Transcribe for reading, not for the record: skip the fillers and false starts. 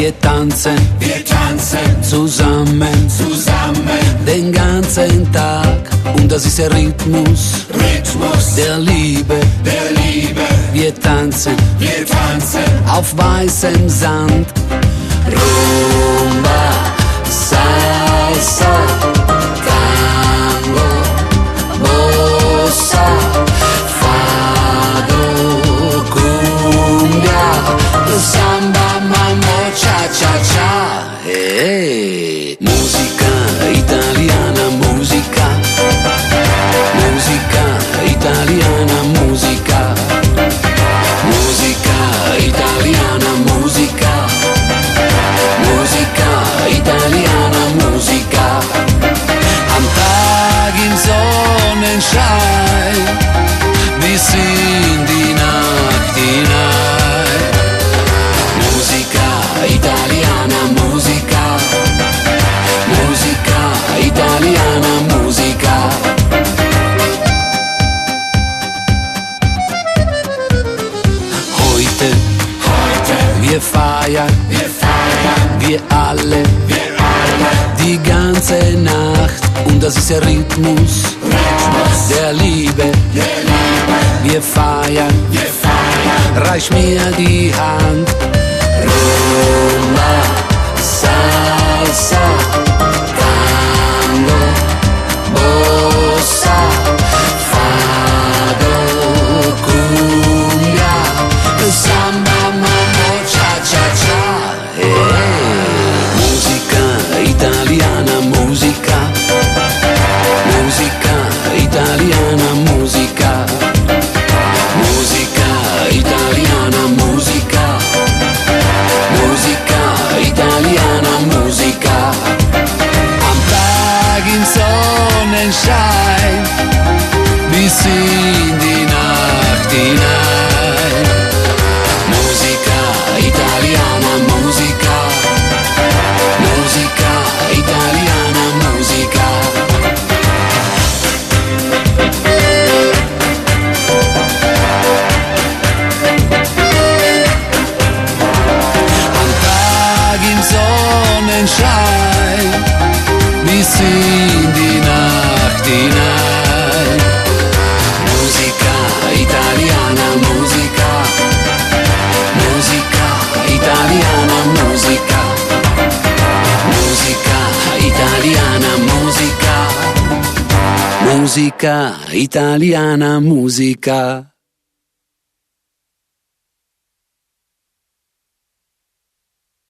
wir tanzen zusammen den ganzen Tag. Und das ist der Rhythmus der Liebe. Wir tanzen auf weißem Sand. Rumba, Salsa, Tango, Bossa, Fado, Cumbia, Samba, Mambo, Cha-Cha-Cha. Hey, musica italiana, musica italiana, musica italiana, musica italiana, musica. Am Tag im Sonnenschein bis in die Nacht hinein. Musica italiana, musica italiana, musica. Heute wir feiern, wir alle, die ganze Nacht. Und das ist der Rhythmus der Liebe. Wir feiern, reich mir die Hand. Rumba, Salsa, Tango, Bossa, Fado, Cumbia, Samba, Mambo, Cha-Cha-Cha. Hey, musica italiana, musica italiana, musica italiana, musica italiana, musica. Am Tag im Sonnenschein bis in die Nacht hinein. Musica italiana, musica italiana, musica. Am Tag im Sonnenschein bis in die Nacht hinein. Musica italiana, musica italiana, musica italiana, musica italiana, musica.